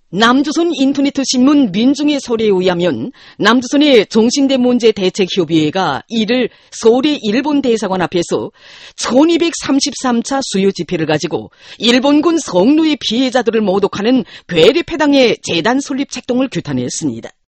남조선 인터네트 신문 민중의 소리에 의하면 남조선의 종신대 문제 대책 협의회가 이를 서울의 일본 대사관 앞에서 1233차 수요 집회를 가지고 일본군 성노예 피해자들을 모독하는 괴뢰패당의 재단 설립 책동을 규탄했습니다.